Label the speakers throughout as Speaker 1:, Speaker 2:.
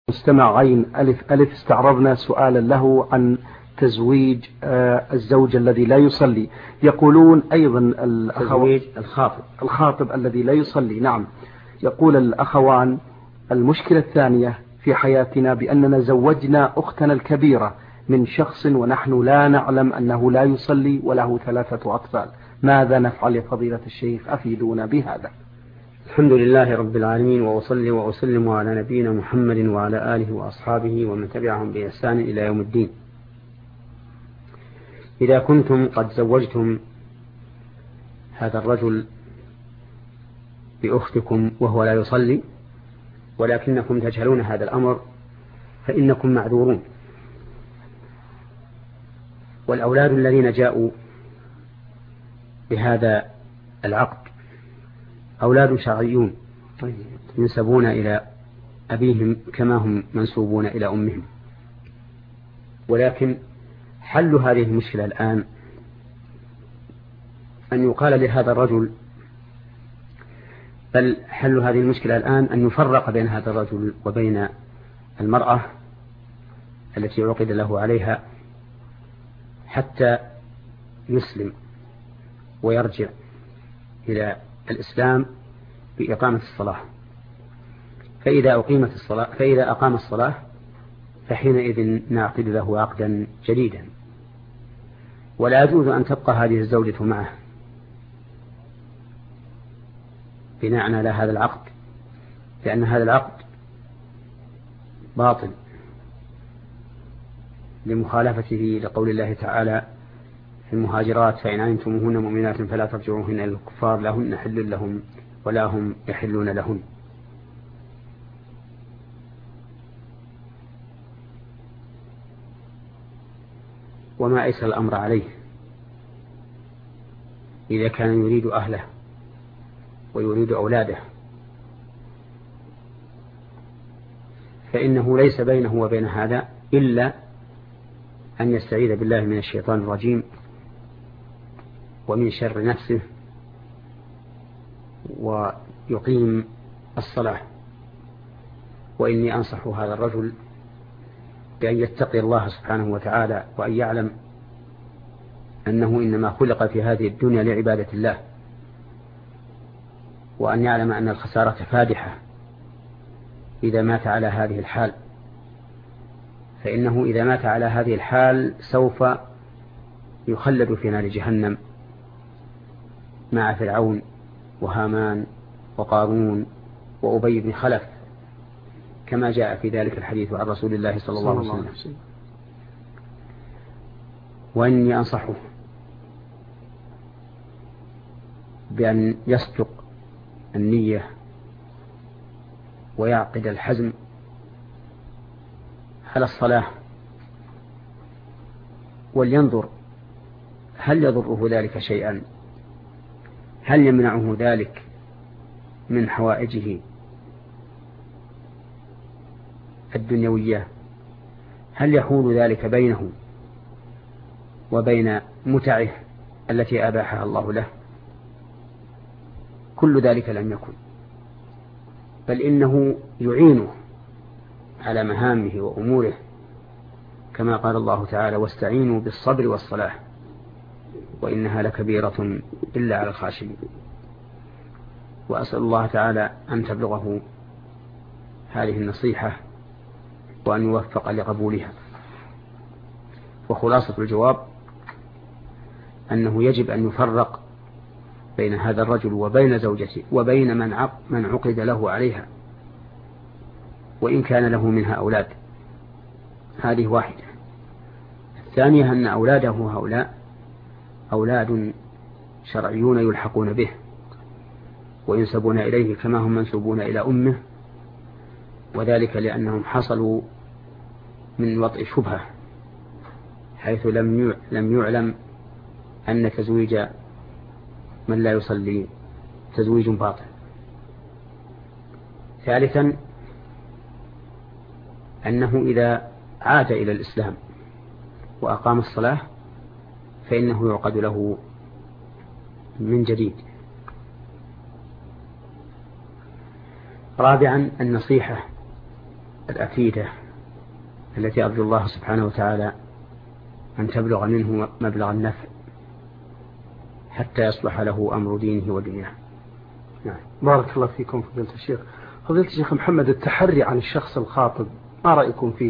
Speaker 1: مستمع عين ألف ألف استعرضنا سؤالا له عن تزويج الزوج الذي لا يصلي. يقولون أيضا
Speaker 2: تزويج
Speaker 1: الخاطب الذي لا يصلي. نعم. يقول الأخوان: المشكلة الثانية في حياتنا بأننا زوجنا أختنا الكبيرة من شخص ونحن لا نعلم أنه لا يصلي وله 3 أطفال. ماذا نفعل يا فضيلة الشيخ؟ أفيدونا بهذا.
Speaker 2: الحمد لله رب العالمين، وأصلي وأسلم على نبينا محمد وعلى آله وأصحابه ومن تبعهم بإحسان إلى يوم الدين. إذا كنتم قد زوجتم هذا الرجل بأختكم وهو لا يصلي ولكنكم تجهلون هذا الأمر فإنكم معذورون. والأولاد الذين جاءوا بهذا العقد أولاد شرعيون ينسبون إلى أبيهم كما هم منسوبون إلى أمهم. ولكن حل هذه المشكلة الآن أن يقال لهذا الرجل، بل حل هذه المشكلة الآن أن يفرق بين هذا الرجل وبين المرأة التي عقد له عليها حتى يسلم ويرجع إلى الإسلام بإقامة الصلاة. فإذا أقام الصلاة فحينئذ نعقد له عقدا جديدا، ولا يجوز أن تبقى هذه الزوجة معه بناء على هذا العقد، لأن هذا العقد باطل لمخالفته لقول الله تعالى في المهاجرات: فإن علمتموهن مؤمنات فلا ترجعوهن إلى الكفار لا هن حل لهم ولا هم يحلون لهن. وما أيسر الأمر عليه إذا كان يريد أهله ويريد أولاده، فإنه ليس بينه وبين هذا إلا أن يستعيذ بالله من الشيطان الرجيم ومن شر نفسه ويقيم الصلاة. وإني أنصح هذا الرجل بأن يتقي الله سبحانه وتعالى، وأن يعلم أنه إنما خلق في هذه الدنيا لعبادة الله، وأن يعلم أن الخسارة فادحة إذا مات على هذه الحال، فإنه إذا مات على هذه الحال سوف يخلد في نار جهنم مع فرعون وهامان وقارون وأبي بن خلف، كما جاء في ذلك الحديث عن رسول الله صلى الله عليه وسلم. وإني أنصحه بأن يصدق النية ويعقد الحزم على الصلاة، ولينظر هل يضره ذلك شيئا، هل يمنعه ذلك من حوائجه الدنيوية، هل يحول ذلك بينه وبين متعه التي أباحها الله له. كل ذلك لم يكن، بل إنه يعينه على مهامه وأموره، كما قال الله تعالى: واستعينوا بالصبر والصلاة وإنها لكبيرة إلا على الخاشعين. وأسأل الله تعالى أن تبلغه هذه النصيحة وأن يوفق لقبولها. وخلاصة الجواب أنه يجب أن يفرق بين هذا الرجل وبين زوجته وبين من عقد له عليها، وإن كان له منها أولاد. هذه واحدة. الثانية أن أولاده هؤلاء أولاد شرعيون يلحقون به وينسبون إليه كما هم منسوبون إلى أمه، وذلك لأنهم حصلوا من وطئ شبهة، حيث لم يعلم أن تزويج من لا يصلي تزويج باطل. ثالثا أنه إذا عاد إلى الإسلام وأقام الصلاة فإنه يعقد له من جديد. رابعا النصيحة الأكيدة التي أرجو الله سبحانه وتعالى أن تبلغ منه مبلغ النفع حتى يصلح له أمر دينه ودنياه.
Speaker 1: نعم. بارك الله فيكم فضيلة الشيخ. فضيلة الشيخ محمد، التحري عن الشخص الخاطب ما رأيكم فيه؟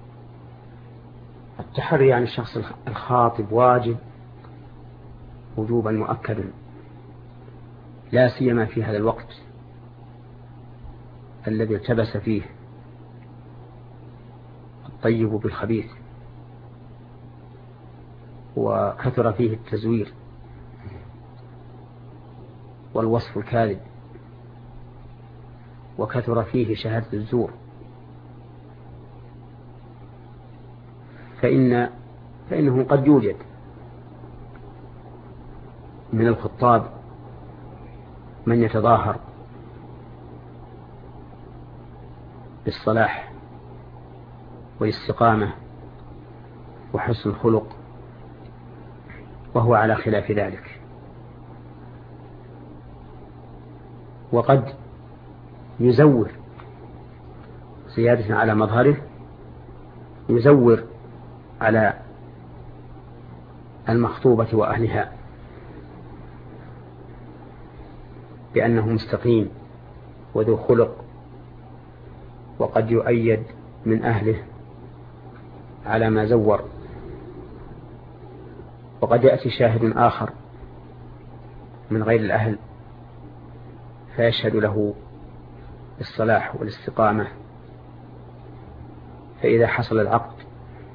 Speaker 2: التحري عن الشخص الخاطب واجب وجوبا مؤكدا، لا سيما في هذا الوقت الذي التبس فيه الطيب بالخبيث وكثر فيه التزوير والوصف الكاذب وكثر فيه شهادة الزور، فإنه قد يوجد من الخطاب من يتظاهر بالصلاح والاستقامة وحسن الخلق وهو على خلاف ذلك، وقد يزور زيادة على مظهره، يزور على المخطوبة وأهلها بأنه مستقيم وذو خلق، وقد يؤيد من أهله على ما زور، وقد يأتي شاهد آخر من غير الأهل فيشهد له بالصلاح والاستقامة، فإذا حصل العقد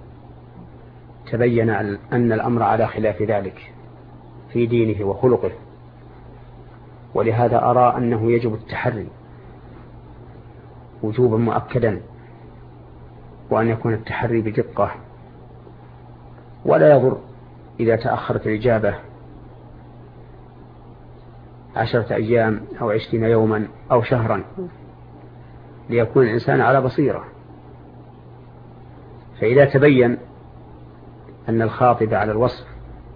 Speaker 2: تبين أن الأمر على خلاف ذلك في دينه وخلقه. ولهذا أرى أنه يجب التحري وجوبا مؤكدا، وأن يكون التحري بدقة، ولا يضر إذا تأخرت الإجابة 10 أيام أو 20 يوما أو شهرا، ليكون الإنسان على بصيرة. فإذا تبين أن الخاطب على الوصف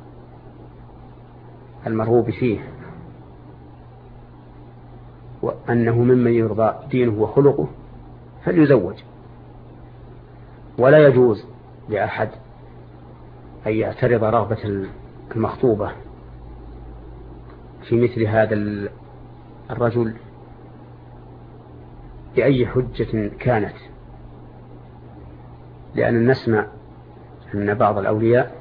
Speaker 2: المرغوب فيه وأنه ممن يرضى دينه وخلقه فليزوج، ولا يجوز لأحد أن يعترض رغبة المخطوبة في مثل هذا الرجل بأي حجة كانت، لأن نسمع أن بعض الأولياء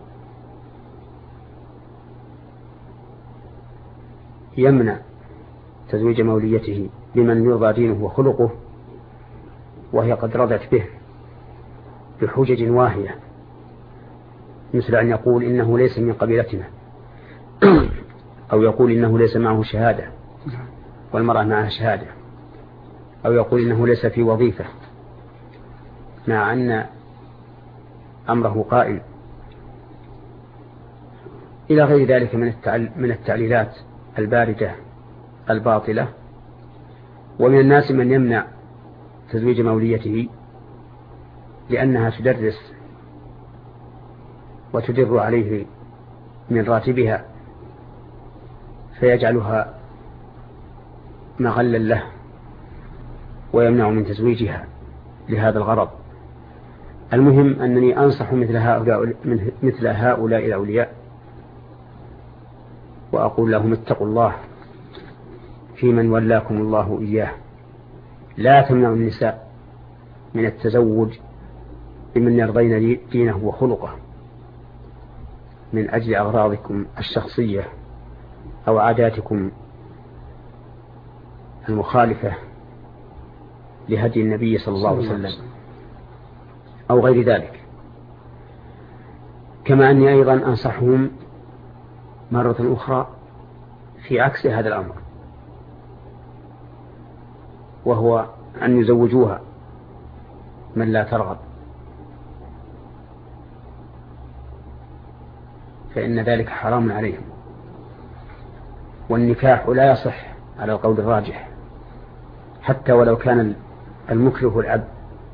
Speaker 2: يمنع تزويج موليته بمن يرضى دينه وخلقه وهي قد رضت به بحجج واهية، مثل أن يقول إنه ليس من قبيلتنا، أو يقول إنه ليس معه شهادة والمرأة معها شهادة، أو يقول إنه ليس في وظيفة مع أن أمره قائم، إلى غير ذلك من التعليلات الباردة الباطلة. ومن الناس من يمنع تزويج موليته لأنها تدرس وتدر عليه من راتبها فيجعلها مغلا له ويمنع من تزويجها لهذا الغرض. المهم أنني أنصح مثل هؤلاء الأولياء وأقول لهم اتقوا الله في من ولاكم الله إياه، لا تمنعوا النساء من التزوج بمن يرضين دينه وخلقه من أجل أغراضكم الشخصية أو عاداتكم المخالفة لهدي النبي صلى الله عليه وسلم أو غير ذلك. كما أني أيضا أنصحهم مرة أخرى في عكس هذا الأمر، وهو أن يزوجوها من لا ترغب، فإن ذلك حرام عليهم، والنكاح لا يصح على القول الراجح حتى ولو كان المكره الأب،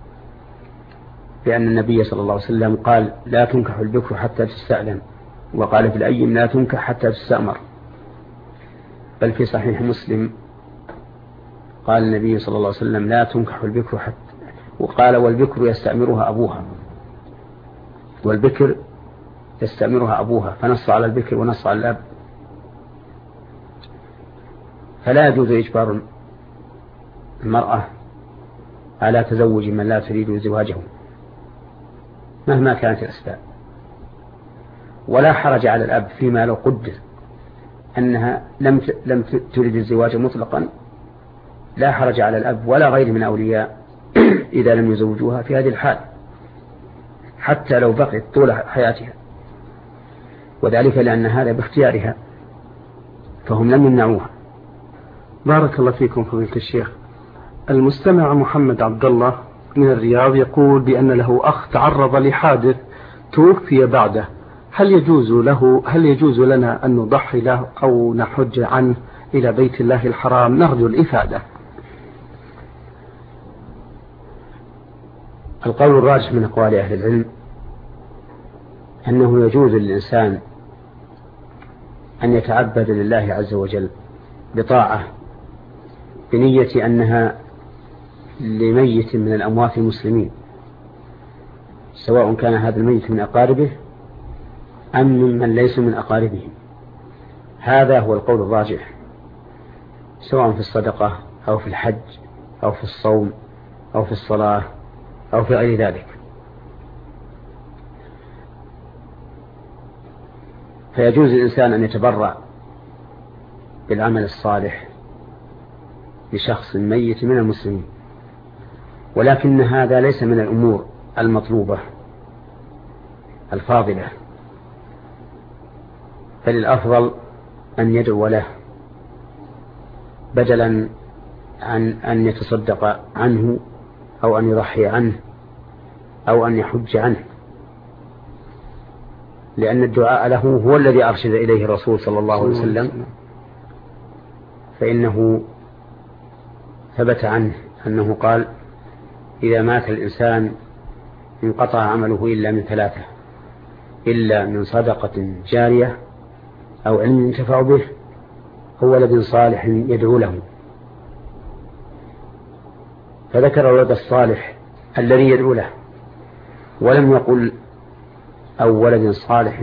Speaker 2: لأن النبي صلى الله عليه وسلم قال لا تنكح البكر حتى تستأذن، وقال في الأيم لا تنكح حتى تستأمر. بل في صحيح مسلم قال النبي صلى الله عليه وسلم لا تنكح البكر وقال والبكر يستأمرها أبوها، والبكر يستأمرها أبوها، فنص على البكر ونص على الأب. فلا يجوز إجبار المرأة على تزوج من لا تريد زواجه مهما كانت الأسباب، ولا حرج على الأب فيما لو قدر أنها لم تريد الزواج مطلقا، لا حرج على الأب ولا غير من أولياء إذا لم يزوجوها في هذه الحال حتى لو بقيت طول حياتها، وذلك لأن هذا باختيارها فهم لم يمنعوها.
Speaker 1: بارك الله فيكم فضيلة الشيخ. المستمع محمد عبد الله من الرياض يقول بأن له أخ تعرض لحادث توفي بعده، هل يجوز لنا أن نضحي له أو نحج عنه إلى بيت الله الحرام؟ نرجو الإفادة.
Speaker 2: القول الراجح من أقوال أهل العلم أنه يجوز للإنسان أن يتعبد لله عز وجل بطاعة بنية أنها لميت من الأموات المسلمين، سواء كان هذا الميت من أقاربه أم من ليس من أقاربه. هذا هو القول الراجح، سواء في الصدقة أو في الحج أو في الصوم أو في الصلاة أو في غير ذلك. فيجوز الإنسان أن يتبرع بالعمل الصالح لشخص ميت من المسلمين، ولكن هذا ليس من الأمور المطلوبة الفاضلة، فالأفضل أن يدعو له بدلا عن أن يتصدق عنه أو أن يضحي عنه أو أن يحج عنه، لأن الدعاء له هو الذي أرشد إليه الرسول صلى الله عليه وسلم، فإنه ثبت عنه أنه قال إذا مات الإنسان انقطع عمله إلا من ثلاثة: إلا من صدقة جارية أو علم ينتفع به أو ولد صالح يدعو له. فذكر الولد الصالح الذي يدعو له، ولم يقل أو ولد صالح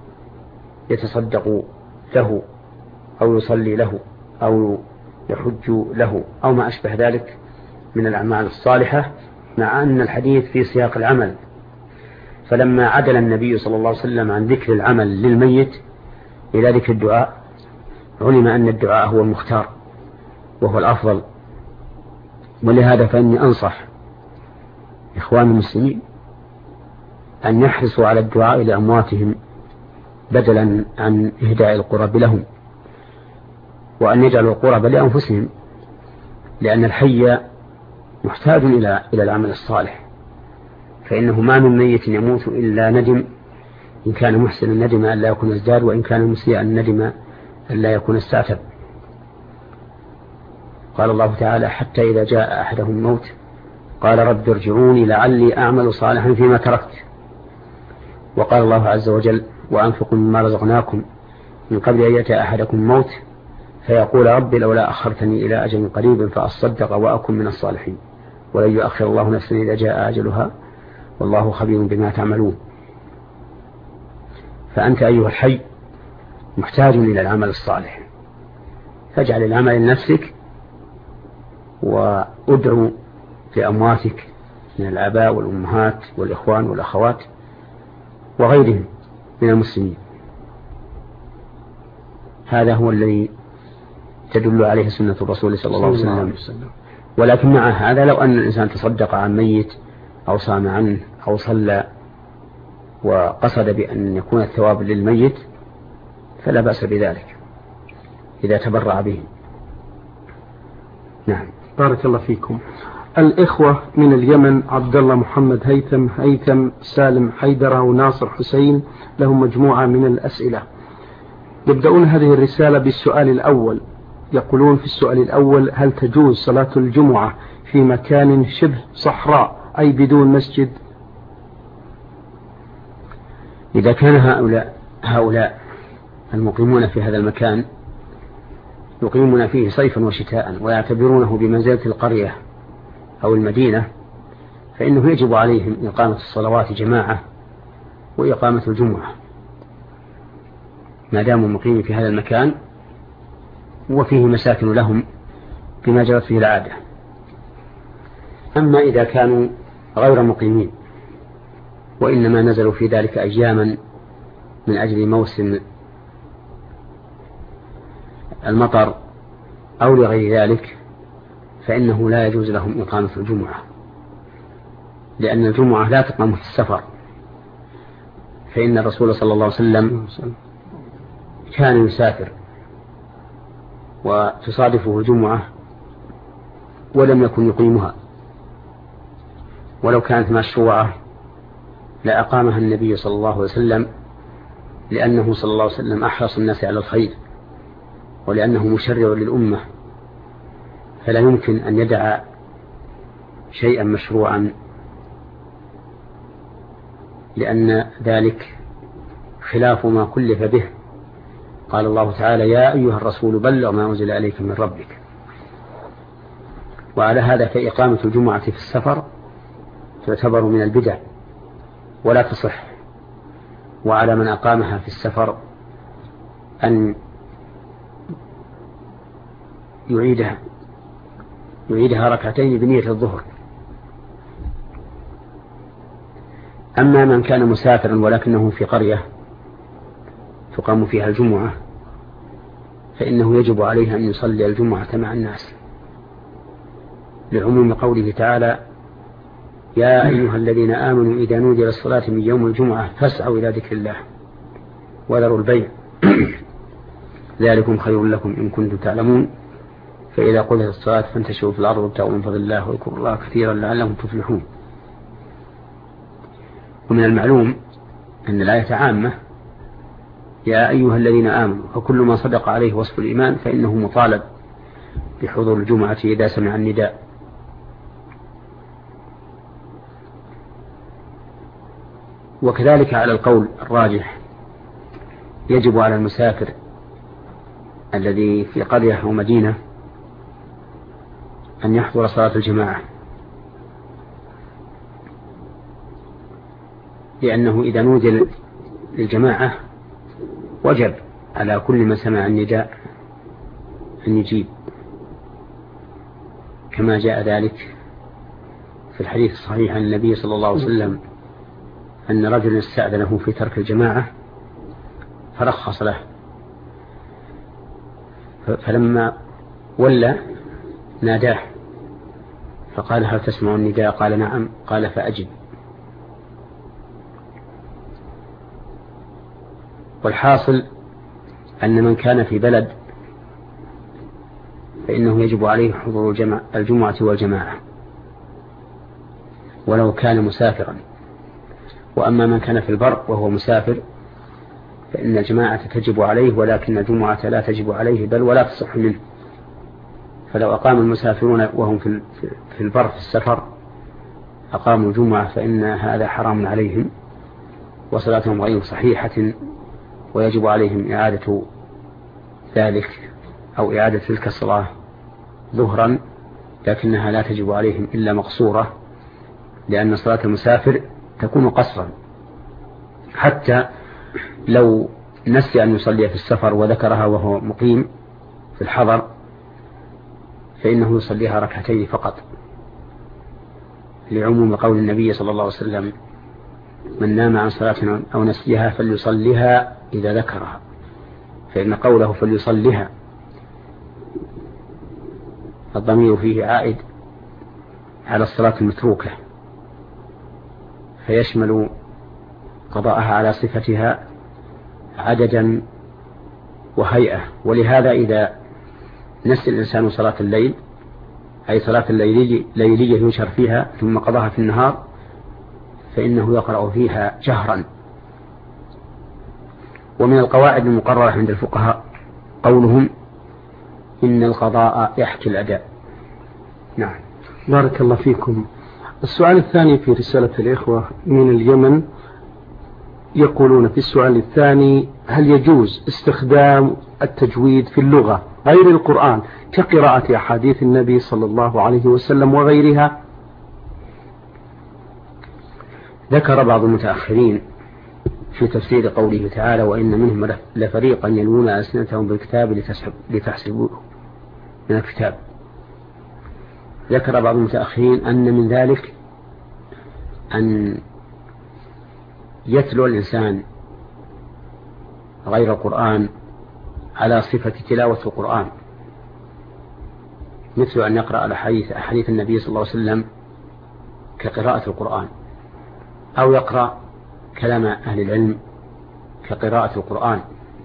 Speaker 2: يتصدق له أو يصلي له أو يحج له أو ما أشبه ذلك من الأعمال الصالحة، مع أن الحديث في سياق العمل. فلما عدل النبي صلى الله عليه وسلم عن ذكر العمل للميت إلى ذكر الدعاء، علم أن الدعاء هو المختار وهو الأفضل. ولهذا فإني أنصح إخوان المسلمين أن يحرصوا على الدعاء لأمواتهم بدلا عن إهداء القرب لهم، وأن يجعلوا القرب لأنفسهم، لأن الحي محتاج إلى العمل الصالح، فإنه ما من ميت يموت إلا ندم، إن كان محسنا ندم أن لا يكون ازداد، وإن كان مسيئا ندم أن لا يكون استعتب. قال الله تعالى: حتى إذا جاء أحدهم الموت قال رب ارجعوني لعلي أعمل صالحا فيما تركت. وقال الله عز وجل: وأنفقوا مما رزقناكم من قبل أن يأتي أحدكم الموت فيقول ربي لولا أخرتني إلى أجل قريب فأصدق وأكن من الصالحين ولن يؤخر الله نفسا إذا جاء أجلها والله خبير بما تعملون. فأنت أيها الحي محتاج إلى العمل الصالح، فاجعل العمل لنفسك وادعو لأمواتك من الآباء والأمهات والإخوان والأخوات وغيرهم من المسلمين. هذا هو الذي تدل عليه سنة الرسول صلى الله عليه وسلم. ولكن مع هذا لو أن الإنسان تصدق عن ميت أو صام عنه أو صلى وقصد بأن يكون الثواب للميت فلا بأس بذلك إذا تبرع به. نعم.
Speaker 1: بارك الله فيكم. الإخوة من اليمن عبد الله محمد هيثم سالم حيدرة وناصر حسين لهم مجموعة من الأسئلة. يبدأون هذه الرسالة بالسؤال الأول، يقولون في السؤال الأول: هل تجوز صلاة الجمعة في مكان شبه صحراء أي بدون مسجد؟
Speaker 2: إذا كان هؤلاء المقيمون في هذا المكان يقيمون فيه صيفا وشتاء ويعتبرونه بمنزلة القرية أو المدينة، فإنه يجب عليهم إقامة الصلوات جماعة وإقامة الجمعة ما داموا مقيمين في هذا المكان وفيه مساكن لهم بما جرت فيه العادة. أما إذا كانوا غير مقيمين وإنما نزلوا في ذلك أياما من أجل موسم المطر أو لغير ذلك فإنه لا يجوز لهم إقامة الجمعة، لأن الجمعة لا تقام في السفر، فإن الرسول صلى الله عليه وسلم كان يسافر وتصادفه الجمعة ولم يكن يقيمها، ولو كانت مشروعة لأقامها النبي صلى الله عليه وسلم، لأنه صلى الله عليه وسلم أحرص الناس على الخير ولأنه مشرع للأمة، فلا يمكن أن يدع شيئا مشروعا، لأن ذلك خلاف ما كلف به. قال الله تعالى: يا أيها الرسول بلغ ما أنزل عليك من ربك. وعلى هذا فإقامة الجمعة في السفر تعتبر من البدع ولا تصح، وعلى من أقامها في السفر أن يعيدها ركعتين بنية الظهر. أما من كان مسافرا ولكنه في قرية تقام فيها الجمعة فإنه يجب عليه أن يصلي الجمعة مع الناس، لعموم قوله تعالى: يا أيها الذين آمنوا إذا نودي للصلاة من يوم الجمعة فاسعوا إلى ذكر الله وذروا البيع ذلكم خير لكم إن كنتم تعلمون، فإذا قضيت الصلاة فانتشروا في الأرض وابتغوا من فضل الله واذكروا الله كثيرا لعلكم تفلحون. ومن المعلوم أن الآية عامة: يا أيها الذين آمنوا، فكل من صدق عليه وصف الإيمان فإنه مطالب بحضور الجمعة إذا سمع النداء. وكذلك على القول الراجح يجب على المسافر الذي في قرية أو مدينة أن يحضر صلاة الجماعة، لأنه إذا نودي للجماعة وجب على كل من سمع النداء أن يجيب، كما جاء ذلك في الحديث الصحيح عن النبي صلى الله عليه وسلم أن رجلا استأذنه في ترك الجماعة فرخص له، فلما ولى ناداه فقال: هل تسمع النداء؟ قال: نعم. قال: فأجب. والحاصل أن من كان في بلد فإنه يجب عليه حضور الجمعة والجماعة ولو كان مسافرا. وأما من كان في البر وهو مسافر فإن الجماعة تجب عليه ولكن الجمعة لا تجب عليه بل ولا تصح منه. فلو أقام المسافرون وهم في البر في السفر أقاموا الجمعة فإن هذا حرام عليهم وصلاتهم غير صحيحة، ويجب عليهم إعادة ذلك أو إعادة تلك الصلاة ظهرا، لكنها لا تجب عليهم إلا مقصورة، لأن صلاة المسافر تكون قصرا، حتى لو نسي أن يصلي في السفر وذكرها وهو مقيم في الحضر فإنه يصليها ركعتين فقط، لعموم قول النبي صلى الله عليه وسلم: من نام عن صلاة أو نسيها فليصليها إذا ذكرها، فإن قوله فليصليها الضمير فيه عائد على الصلاة المتروكة، فيشمل قضاءها على صفتها عددا وهيئة. ولهذا إذا نسي الإنسان صلاة الليل أي صلاة ليلية ينشر فيها ثم قضاها في النهار فإنه يقرأ فيها جهرا. ومن القواعد المقررة عند الفقهاء قولهم: إن القضاء يحكي الأداء. نعم.
Speaker 1: بارك الله فيكم. السؤال الثاني في رسالة الإخوة من اليمن يقولون في السؤال الثاني: هل يجوز استخدام التجويد في اللغة غير القرآن كقراءة أحاديث النبي صلى الله عليه وسلم وغيرها؟
Speaker 2: ذكر بعض المتأخرين في تفسير قوله تعالى وإن منهم لفريقا يلوون ألسنتهم بالكتاب لتحسبوه من الكتاب. ذكر بعض المتأخرين أن من ذلك أن يتلو الإنسان غير القرآن على صفة تلاوة القرآن، مثل أن يقرأ على حديث النبي صلى الله عليه وسلم كقراءة القرآن، أو يقرأ كلام أهل العلم كقراءة القرآن.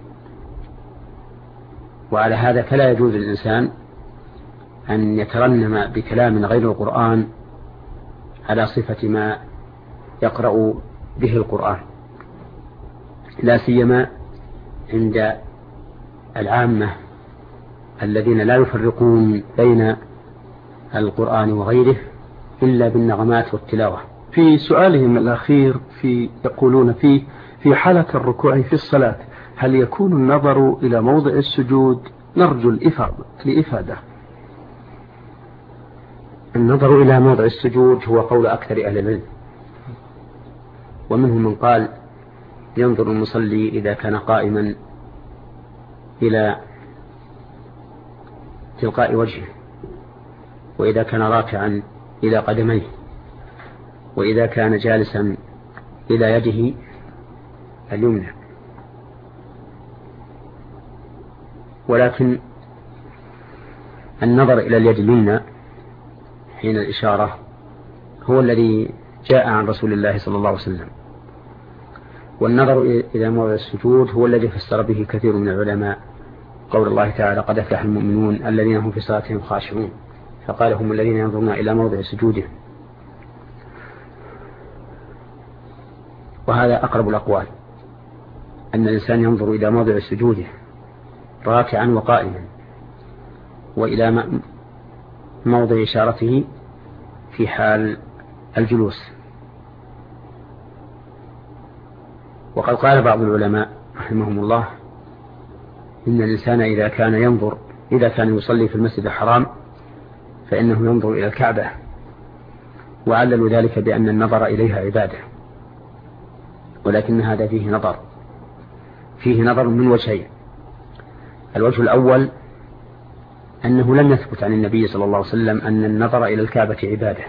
Speaker 2: وعلى هذا فلا يجوز للإنسان أن يترنم بكلام غير القرآن على صفة ما يقرأ به القرآن، لا سيما عند العامة الذين لا يفرقون بين القرآن وغيره إلا بالنغمات والتلاوة.
Speaker 1: في سؤالهم الأخير يقولون في حالة الركوع في الصلاة هل يكون النظر إلى موضع السجود؟ نرجو الإفادة.
Speaker 2: النظر إلى موضع السجود هو قول أكثر أهل العلم، ومنهم من قال ينظر المصلي إذا كان قائما إلى تلقاء وجهه، وإذا كان راكعا إلى قدميه، وإذا كان جالسا إلى يده اليمنى. ولكن النظر إلى اليد اليمنى حين الإشارة هو الذي جاء عن رسول الله صلى الله عليه وسلم، والنظر إلى موضع السجود هو الذي فسر به كثير من العلماء قول الله تعالى قد أفلح المؤمنون الذين هم في صلاتهم خاشعون، فقال هم الذين ينظرون إلى موضع سجوده. وهذا أقرب الأقوال، أن الإنسان ينظر إلى موضع سجوده راكعا وقائما، وإلى موضع إشارته في حال الجلوس. وقد قال بعض العلماء رحمهم الله إن الإنسان إذا كان يصلي في المسجد الحرام فإنه ينظر إلى الكعبة، وعللوا ذلك بأن النظر إليها عبادة، ولكن هذا فيه نظر من وجهين. الوجه الأول أنه لم يثبت عن النبي صلى الله عليه وسلم أن النظر إلى الكعبة عبادة،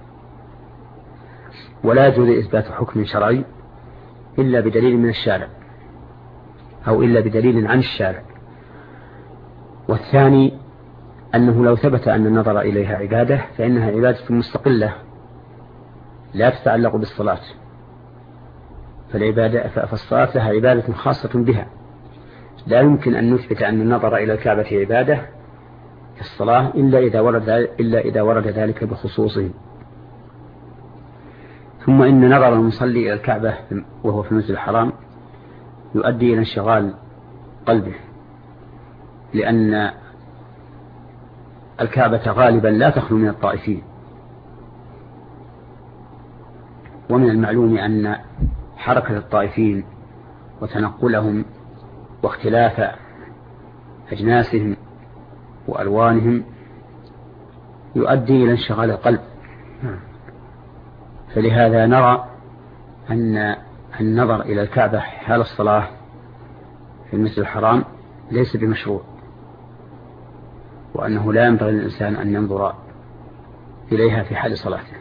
Speaker 2: ولا يجوز إثبات حكم شرعي إلا بدليل من الشارع أو إلا بدليل عن الشارع. والثاني أنه لو ثبت أن النظر إليها عبادة فإنها عبادة مستقلة لا تتعلق بالصلاة، فالصلاة لها عبادة خاصة بها، لا يمكن أن نثبت أن النظر إلى الكعبة عبادة في الصلاة إلا إذا ورد ذلك بخصوصه. ثم إن نظر المصلي إلى الكعبة وهو في المسجد الحرام يؤدي إلى انشغال قلبه، لأن الكعبة غالبا لا تخلو من الطائفين، ومن المعلوم أن حركة الطائفين وتنقلهم واختلاف أجناسهم وألوانهم يؤدي إلى انشغال القلب. فلهذا نرى أن النظر إلى الكعبة حال الصلاة في المسجد الحرام ليس بمشروع، وأنه لا ينبغي للإنسان أن ينظر إليها في حال صلاته،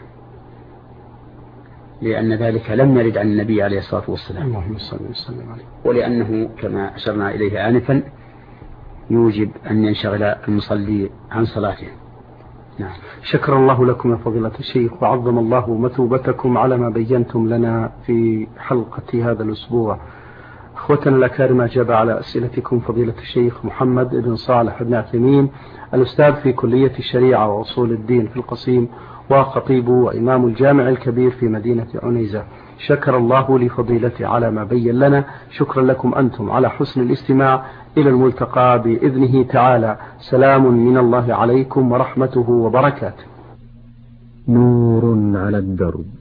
Speaker 2: لأن ذلك لم يرد عن النبي عليه الصلاة والسلام،
Speaker 1: اللهم صل وسلم عليه،
Speaker 2: ولأنه كما أشرنا إليه آنفا يوجب أن ينشغل المصلي عن صلاته.
Speaker 1: نعم. شكر الله لكم يا فضيلة الشيخ، وعظم الله مثوبتكم على ما بينتم لنا في حلقة هذا الأسبوع. أخوتنا الأكارم، أجاب على أسئلتكم فضيلة الشيخ محمد بن صالح بن عثيمين، الأستاذ في كلية الشريعة وأصول الدين في القصيم، وخطيب وإمام الجامع الكبير في مدينة عنيزة. شكر الله لفضيلته على ما بين لنا. شكرا لكم أنتم على حسن الاستماع. إلى الملتقى بإذنه تعالى. سلام من الله عليكم ورحمته وبركاته.
Speaker 3: نور على الدرب.